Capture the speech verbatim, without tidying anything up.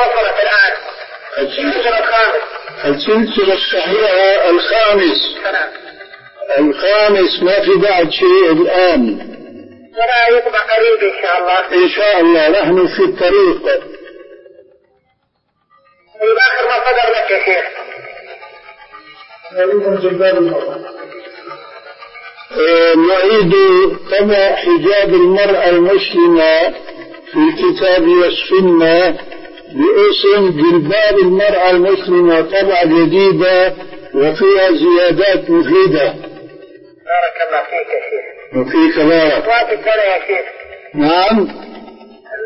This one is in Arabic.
وصلت الآن السلسلة الخامس. السلسلة الصحيحة الخامس. نعم. الخامس ما في بعد شيء الآن. ولا يطبع قريب إن شاء الله. إن شاء الله نحن في الطريق. طيب آخر ما صدر لك يا شيخ. نعيد طبع حجاب المرأة المسلمة في الكتاب والسنة باسم جلباب المرأة المسلمة طبعة جديدة وفيها زيادات مفيدة. بارك الله فيك يا شيخ. وفيك بارك. وفي السنة يا شيخ. نعم.